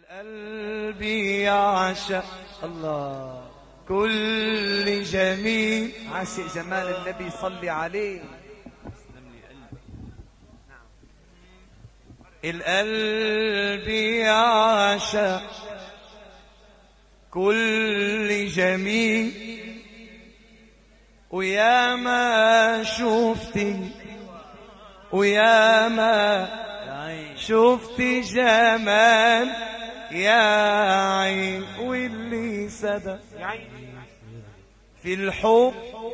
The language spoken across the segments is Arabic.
القلب يعشق الله كل جميل. عاشق جمال النبي صلي عليه. القلب يعشق كل جميل، ويا ما شفتي ويا ما شفتي جمال يا عين، واللي صدق في الحب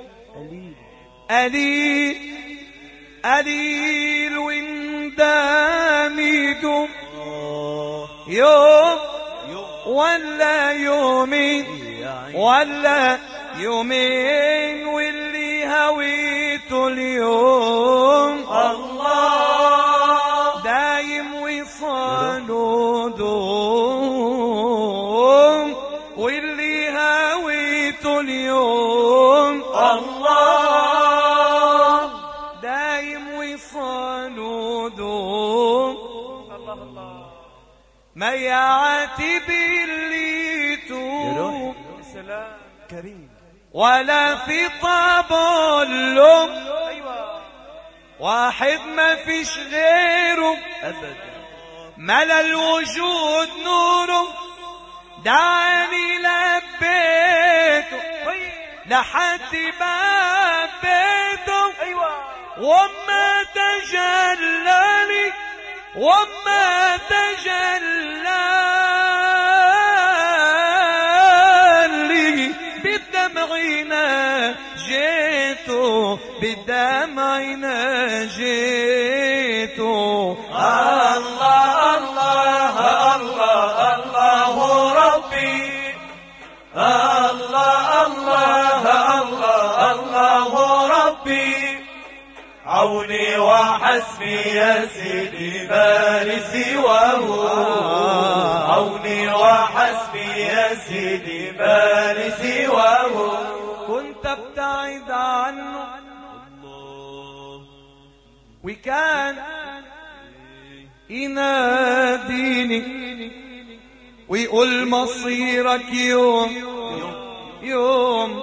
قليل قليل، وندم يدوم يوم ولا يومين ولا يومين، واللي هويته اليوم الله دايم وصاله دوم، واللي هويته اليوم الله دايم وصاله دوم. ما يعاتب اللي توم كريم ولا في طابه اللوم، واحد ما فيش غيره أبدا، ملا الوجود نوره، دعاني لبيته لحد باب بيته، وما تجلالي وما تجلالي بدمعنا جيتو بدمعنا جيتو. الله الله الله الله ربي، الله الله الله الله ربي، عوني وحسبي يا سيدي ما سواه، عوني وحسبي يا سيدي ما سواه. كنت ابتعد عنه وكان يناديني ويقول مصيرك يوم يوم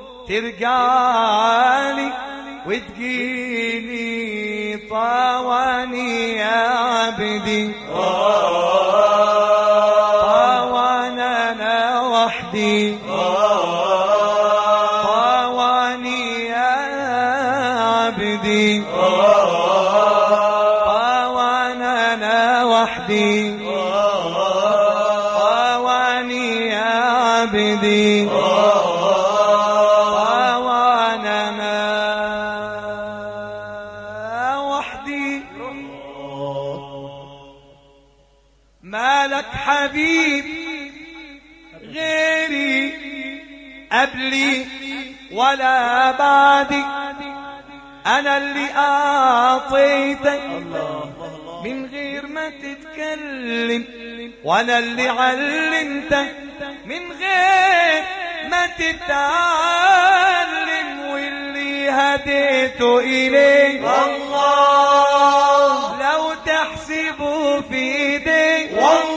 ترجعلي وتجيني طواني يا عبدي، طوانا انا وحدي، طواني يا عبدي، طوانا انا وحدي، طواني يا عبدي، مالك حبيب غيري قبلي ولا بعدي، أنا اللي أعطيتك من غير ما تتكلم، وأنا اللي علمتك من غير ما تتعلم، واللي هديته إليك والله لو تحسبه في ايديك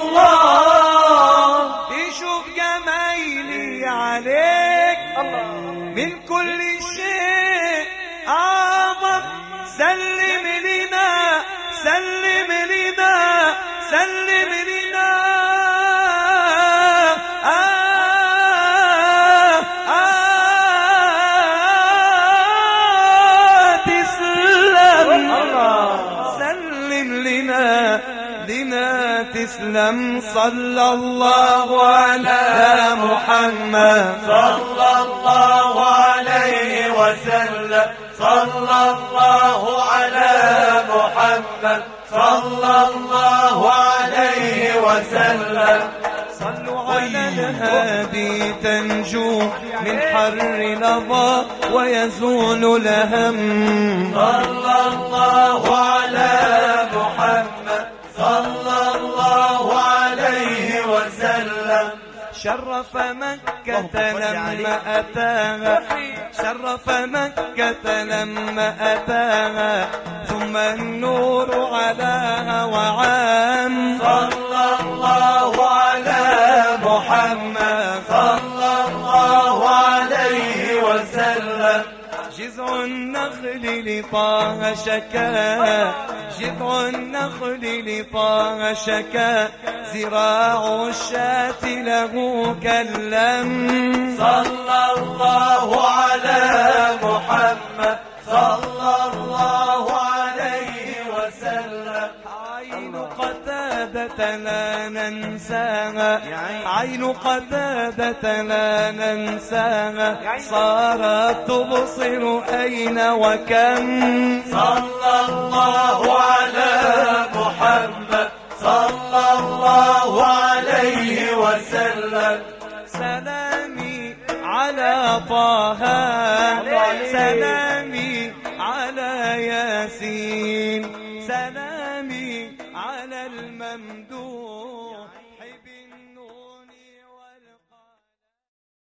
والله تشوف جمايلي عليك من كل شيء أعظم. سلم لنا سلم لنا سلم لنا تسلم سلم لنا تسلم. صلى الله على محمد صلى الله عليه وسلم، صلى الله على محمد صلى الله عليه وسلم. صلوا على الهادي تنجو من حر لظى ويزول الهم. صلى الله على محمد صلى الله عليه وسلم. شرف مكة لما أتاها، شرف مكة لما أتاها، ثم النور علاها وعام. صلى الله عليه محمد صلى الله عليه وسلم. جذع النخل لطه شكا، جذع النخل لطه شكا، زراع الشاة له كلم. صلى الله على محمد صلى الله عليه وسلم. عين قتادة لا ننساها، عين قتادة لا ننساها، صارت تبصر أين وكم. صلى الله على محمد صلى الله عليه وسلم. سلامي على طه، سلامي على ياسين، سلامي على الممدوح.